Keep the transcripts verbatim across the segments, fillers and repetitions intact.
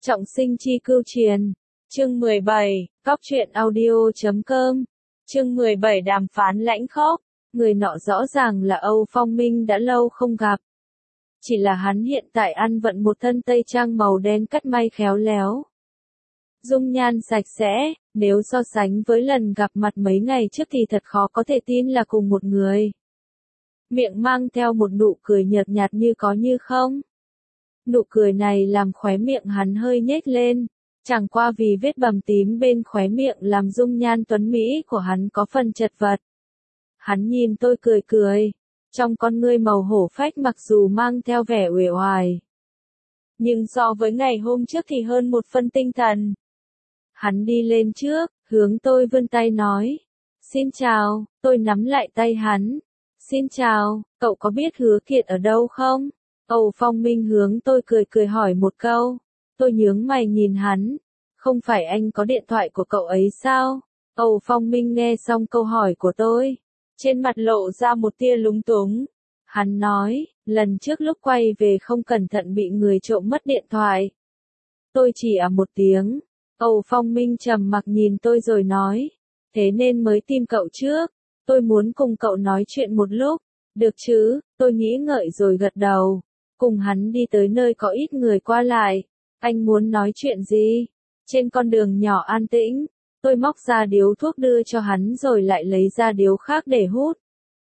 Trọng sinh chi cưu truyền. Chương mười bảy, cóc truyện audio chấm com. Chương mười bảy đàm phán lãnh khốc. Người nọ rõ ràng là Âu Phong Minh đã lâu không gặp. Chỉ là hắn hiện tại ăn vận một thân tây trang màu đen cắt may khéo léo. Dung nhan sạch sẽ, nếu so sánh với lần gặp mặt mấy ngày trước thì thật khó có thể tin là cùng một người. Miệng mang theo một nụ cười nhợt nhạt như có như không. Nụ cười này làm khóe miệng hắn hơi nhếch lên, chẳng qua vì vết bầm tím bên khóe miệng làm dung nhan tuấn mỹ của hắn có phần chật vật. Hắn nhìn tôi cười cười, trong con ngươi màu hổ phách mặc dù mang theo vẻ uể oải, nhưng so với ngày hôm trước thì hơn một phân tinh thần. Hắn đi lên trước, hướng tôi vươn tay nói, xin chào, tôi nắm lại tay hắn. Xin chào, cậu có biết Hứa Kiệt ở đâu không? Âu Phong Minh hướng tôi cười cười hỏi một câu. Tôi nhướng mày nhìn hắn. Không phải anh có điện thoại của cậu ấy sao? Âu Phong Minh nghe xong câu hỏi của tôi. Trên mặt lộ ra một tia lúng túng. Hắn nói, lần trước lúc quay về không cẩn thận bị người trộm mất điện thoại. Tôi chỉ à một tiếng. Âu Phong Minh trầm mặc nhìn tôi rồi nói. Thế nên mới tìm cậu trước. Tôi muốn cùng cậu nói chuyện một lúc. Được chứ, tôi nghĩ ngợi rồi gật đầu. Cùng hắn đi tới nơi có ít người qua lại. Anh muốn nói chuyện gì? Trên con đường nhỏ an tĩnh, tôi móc ra điếu thuốc đưa cho hắn rồi lại lấy ra điếu khác để hút.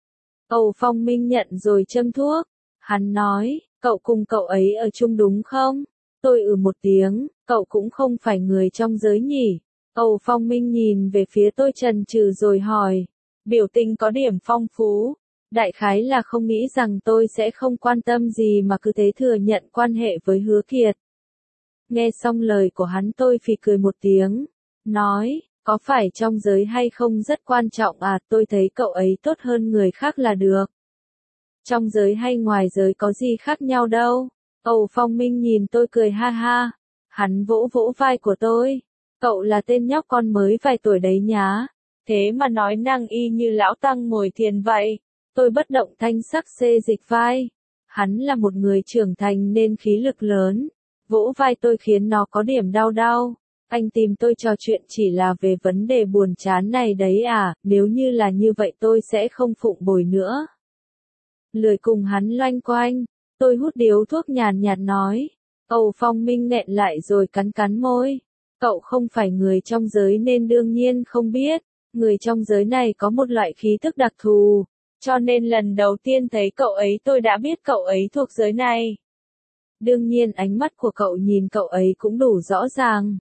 Âu Phong Minh nhận rồi châm thuốc. Hắn nói, cậu cùng cậu ấy ở chung đúng không? Tôi ừ một tiếng, cậu cũng không phải người trong giới nhỉ? Âu Phong Minh nhìn về phía tôi chần chừ rồi hỏi. Biểu tình có điểm phong phú. Đại khái là không nghĩ rằng tôi sẽ không quan tâm gì mà cứ thế thừa nhận quan hệ với Hứa Kiệt. Nghe xong lời của hắn tôi phì cười một tiếng. Nói, có phải trong giới hay không rất quan trọng à, tôi thấy cậu ấy tốt hơn người khác là được. Trong giới hay ngoài giới có gì khác nhau đâu. Âu Phong Minh nhìn tôi cười ha ha. Hắn vỗ vỗ vai của tôi. Cậu là tên nhóc con mới vài tuổi đấy nhá. Thế mà nói năng y như lão tăng ngồi thiền vậy. Tôi bất động thanh sắc xê dịch vai. Hắn là một người trưởng thành nên khí lực lớn. Vỗ vai tôi khiến nó có điểm đau đau. Anh tìm tôi trò chuyện chỉ là về vấn đề buồn chán này đấy à, nếu như là như vậy tôi sẽ không phụng bồi nữa. Lười cùng hắn loanh quanh, tôi hút điếu thuốc nhàn nhạt nói. Âu Phong Minh nẹn lại rồi cắn cắn môi. Cậu không phải người trong giới nên đương nhiên không biết. Người trong giới này có một loại khí tức đặc thù. Cho nên lần đầu tiên thấy cậu ấy tôi đã biết cậu ấy thuộc giới này. Đương nhiên ánh mắt của cậu nhìn cậu ấy cũng đủ rõ ràng.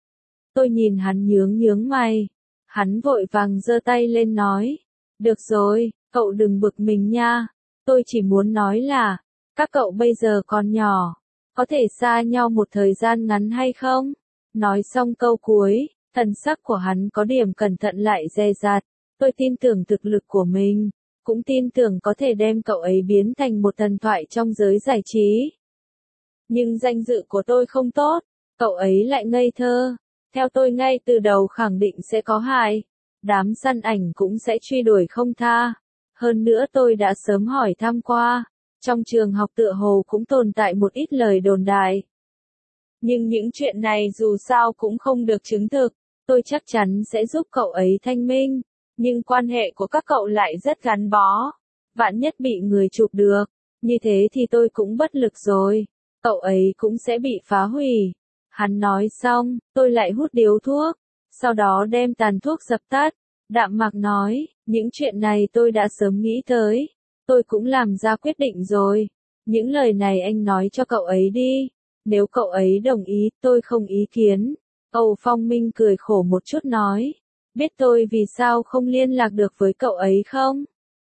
Tôi nhìn hắn nhướng nhướng mày. Hắn vội vàng giơ tay lên nói. Được rồi, cậu đừng bực mình nha. Tôi chỉ muốn nói là, các cậu bây giờ còn nhỏ. Có thể xa nhau một thời gian ngắn hay không? Nói xong câu cuối, thần sắc của hắn có điểm cẩn thận lại dè dặt. Tôi tin tưởng thực lực của mình. Cũng tin tưởng có thể đem cậu ấy biến thành một thần thoại trong giới giải trí. Nhưng danh dự của tôi không tốt, cậu ấy lại ngây thơ. Theo tôi ngay từ đầu khẳng định sẽ có hại. Đám săn ảnh cũng sẽ truy đuổi không tha. Hơn nữa tôi đã sớm hỏi thăm qua. Trong trường học tựa hồ cũng tồn tại một ít lời đồn đại. Nhưng những chuyện này dù sao cũng không được chứng thực. Tôi chắc chắn sẽ giúp cậu ấy thanh minh. Nhưng quan hệ của các cậu lại rất gắn bó. Vạn nhất bị người chụp được. Như thế thì tôi cũng bất lực rồi. Cậu ấy cũng sẽ bị phá hủy. Hắn nói xong, tôi lại hút điếu thuốc. Sau đó đem tàn thuốc dập tắt. Đạm mạc nói, những chuyện này tôi đã sớm nghĩ tới. Tôi cũng làm ra quyết định rồi. Những lời này anh nói cho cậu ấy đi. Nếu cậu ấy đồng ý, tôi không ý kiến. Âu Phong Minh cười khổ một chút nói. Biết tôi vì sao không liên lạc được với cậu ấy không?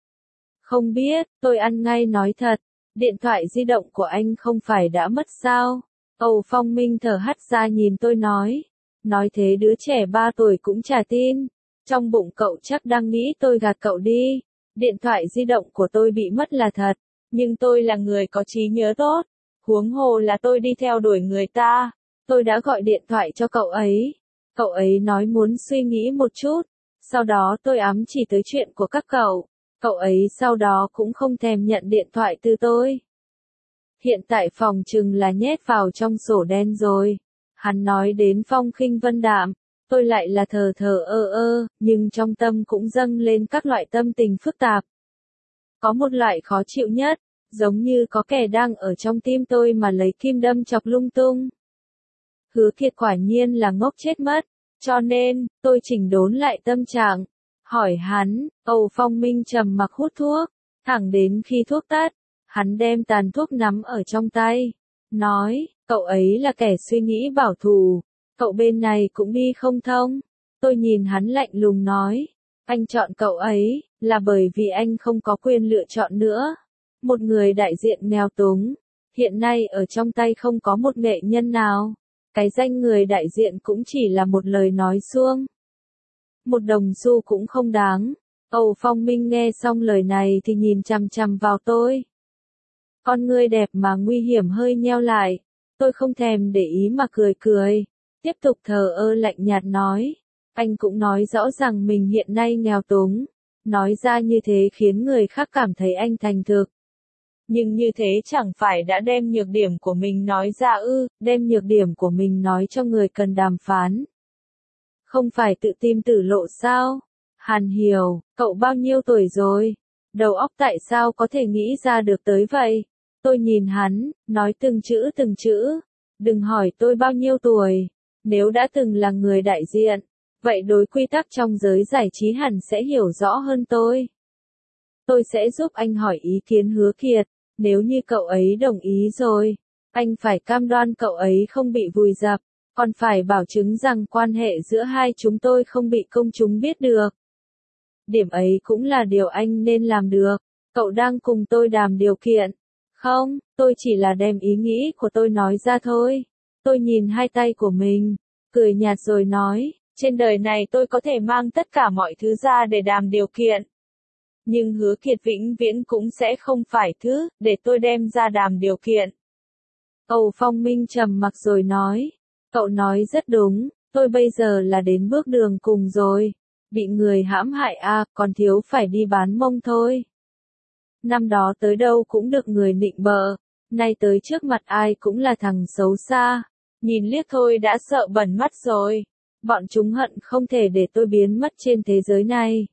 Không biết, tôi ăn ngay nói thật. Điện thoại di động của anh không phải đã mất sao? Âu Phong Minh thở hắt ra nhìn tôi nói. Nói thế đứa trẻ ba tuổi cũng chả tin. Trong bụng cậu chắc đang nghĩ tôi gạt cậu đi. Điện thoại di động của tôi bị mất là thật. Nhưng tôi là người có trí nhớ tốt. Huống hồ là tôi đi theo đuổi người ta. Tôi đã gọi điện thoại cho cậu ấy. Cậu ấy nói muốn suy nghĩ một chút. Sau đó tôi ám chỉ tới chuyện của các cậu. Cậu ấy sau đó cũng không thèm nhận điện thoại từ tôi. Hiện tại phòng trừng là nhét vào trong sổ đen rồi. Hắn nói đến phong khinh vân đạm, tôi lại là thờ thờ ơ ơ, nhưng trong tâm cũng dâng lên các loại tâm tình phức tạp. Có một loại khó chịu nhất, giống như có kẻ đang ở trong tim tôi mà lấy kim đâm chọc lung tung. Hứa Kiệt quả nhiên là ngốc chết mất, cho nên, tôi chỉnh đốn lại tâm trạng, hỏi hắn. Âu Phong Minh trầm mặc hút thuốc, thẳng đến khi thuốc tắt, hắn đem tàn thuốc nắm ở trong tay, nói, cậu ấy là kẻ suy nghĩ bảo thủ, cậu bên này cũng đi không thông. Tôi nhìn hắn lạnh lùng nói, anh chọn cậu ấy, là bởi vì anh không có quyền lựa chọn nữa. Một người đại diện nghèo túng, hiện nay ở trong tay không có một nghệ nhân nào. Cái danh người đại diện cũng chỉ là một lời nói suông. Một đồng xu cũng không đáng. Âu Phong Minh nghe xong lời này thì nhìn chằm chằm vào tôi. Con ngươi đẹp mà nguy hiểm hơi nheo lại. Tôi không thèm để ý mà cười cười. Tiếp tục thờ ơ lạnh nhạt nói. Anh cũng nói rõ rằng mình hiện nay nghèo túng. Nói ra như thế khiến người khác cảm thấy anh thành thực. Nhưng như thế chẳng phải đã đem nhược điểm của mình nói ra ư, đem nhược điểm của mình nói cho người cần đàm phán. Không phải tự tìm tử lộ sao? Hàn Hiểu, cậu bao nhiêu tuổi rồi? Đầu óc tại sao có thể nghĩ ra được tới vậy? Tôi nhìn hắn, nói từng chữ từng chữ. Đừng hỏi tôi bao nhiêu tuổi. Nếu đã từng là người đại diện, vậy đối quy tắc trong giới giải trí hẳn sẽ hiểu rõ hơn tôi. Tôi sẽ giúp anh hỏi ý kiến Hứa Kiệt. Nếu như cậu ấy đồng ý rồi, anh phải cam đoan cậu ấy không bị vùi dập, còn phải bảo chứng rằng quan hệ giữa hai chúng tôi không bị công chúng biết được. Điểm ấy cũng là điều anh nên làm được. Cậu đang cùng tôi đàm điều kiện. Không, tôi chỉ là đem ý nghĩ của tôi nói ra thôi. Tôi nhìn hai tay của mình, cười nhạt rồi nói, trên đời này tôi có thể mang tất cả mọi thứ ra để đàm điều kiện. Nhưng Hứa Kiệt vĩnh viễn cũng sẽ không phải thứ, để tôi đem ra đàm điều kiện. Âu Phong Minh trầm mặc rồi nói, cậu nói rất đúng, tôi bây giờ là đến bước đường cùng rồi. Bị người hãm hại à, còn thiếu phải đi bán mông thôi. Năm đó tới đâu cũng được người nịnh bợ, nay tới trước mặt ai cũng là thằng xấu xa. Nhìn liếc thôi đã sợ bẩn mắt rồi. Bọn chúng hận không thể để tôi biến mất trên thế giới này.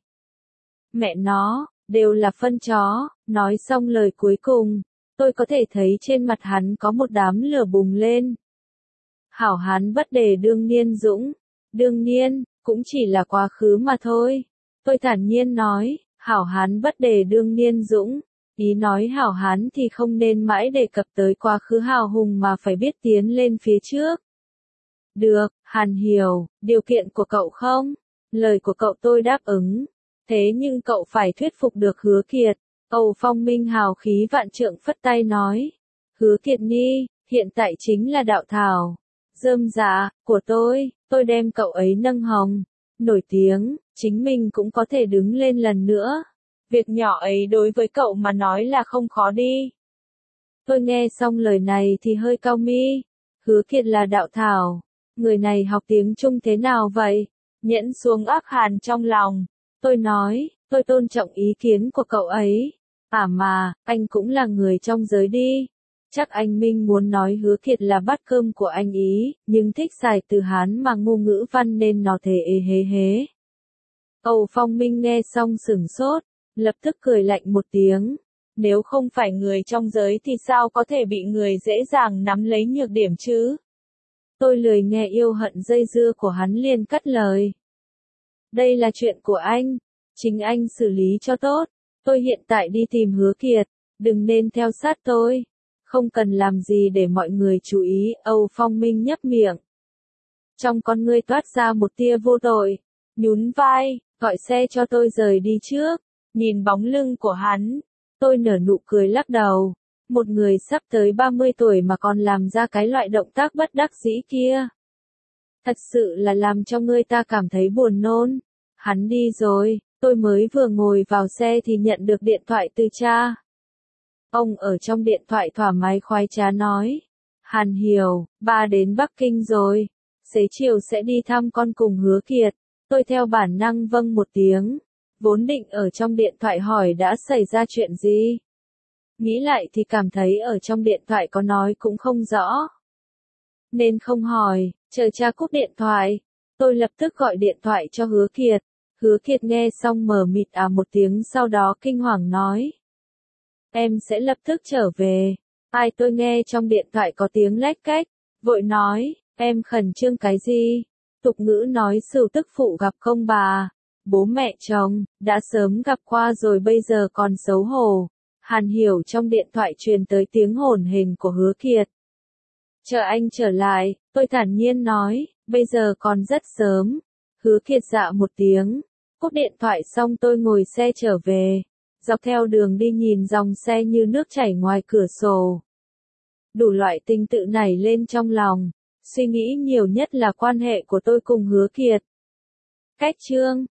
Mẹ nó, đều là phân chó. Nói xong lời cuối cùng, tôi có thể thấy trên mặt hắn có một đám lửa bùng lên. Hảo hán bất đề đương niên dũng. Đương nhiên, cũng chỉ là quá khứ mà thôi. Tôi thản nhiên nói, hảo hán bất đề đương niên dũng. Ý nói hảo hán thì không nên mãi đề cập tới quá khứ hào hùng mà phải biết tiến lên phía trước. Được, Hàn Hiểu, điều kiện của cậu không? Lời của cậu tôi đáp ứng. Thế nhưng cậu phải thuyết phục được Hứa Kiệt. Âu Phong Minh hào khí vạn trượng phất tay nói. Hứa Kiệt Nhi, hiện tại chính là đạo thảo. Rơm dạ, của tôi, tôi đem cậu ấy nâng hồng. Nổi tiếng, chính mình cũng có thể đứng lên lần nữa. Việc nhỏ ấy đối với cậu mà nói là không khó đi. Tôi nghe xong lời này thì hơi cau mi. Hứa Kiệt là đạo thảo. Người này học tiếng Trung thế nào vậy? Nhẫn xuống ác hàn trong lòng. Tôi nói, tôi tôn trọng ý kiến của cậu ấy. À mà, anh cũng là người trong giới đi. Chắc anh Minh muốn nói Hứa Kiệt là bát cơm của anh ý, nhưng thích xài từ Hán mà ngôn ngữ văn nên nó thế ê hế hế. Âu Phong Minh nghe xong sửng sốt, lập tức cười lạnh một tiếng. Nếu không phải người trong giới thì sao có thể bị người dễ dàng nắm lấy nhược điểm chứ? Tôi lười nghe yêu hận dây dưa của hắn liền cắt lời. Đây là chuyện của anh, chính anh xử lý cho tốt. Tôi hiện tại đi tìm Hứa Kiệt, đừng nên theo sát tôi. Không cần làm gì để mọi người chú ý. Âu Phong Minh nhấp miệng. Trong con ngươi toát ra một tia vô tội. Nhún vai, gọi xe cho tôi rời đi trước. Nhìn bóng lưng của hắn, tôi nở nụ cười lắc đầu. Một người sắp tới ba mươi tuổi mà còn làm ra cái loại động tác bất đắc dĩ kia. Thật sự là làm cho người ta cảm thấy buồn nôn. Hắn đi rồi, tôi mới vừa ngồi vào xe thì nhận được điện thoại từ cha. Ông ở trong điện thoại thoải mái khoái trá nói. Hàn Hiểu, ba đến Bắc Kinh rồi. Xế chiều sẽ đi thăm con cùng Hứa Kiệt. Tôi theo bản năng vâng một tiếng. Vốn định ở trong điện thoại hỏi đã xảy ra chuyện gì. Nghĩ lại thì cảm thấy ở trong điện thoại có nói cũng không rõ. nên không hỏi, chờ cha cúp điện thoại. Tôi lập tức gọi điện thoại cho Hứa Kiệt. Hứa Kiệt nghe xong mờ mịt à một tiếng sau đó kinh hoàng nói. Em sẽ lập tức trở về. Ai tôi nghe trong điện thoại có tiếng lách cách, vội nói, em khẩn trương cái gì? Tục ngữ nói sửu tức phụ gặp công bà, bố mẹ chồng, đã sớm gặp qua rồi bây giờ còn xấu hổ. Hàn Hiểu trong điện thoại truyền tới tiếng hổn hển của Hứa Kiệt. Chờ anh trở lại, tôi thản nhiên nói, bây giờ còn rất sớm. Hứa Kiệt dạ một tiếng, cúp điện thoại xong tôi ngồi xe trở về. Dọc theo đường đi nhìn dòng xe như nước chảy ngoài cửa sổ. Đủ loại tình tự nảy lên trong lòng, suy nghĩ nhiều nhất là quan hệ của tôi cùng Hứa Kiệt. Cách chương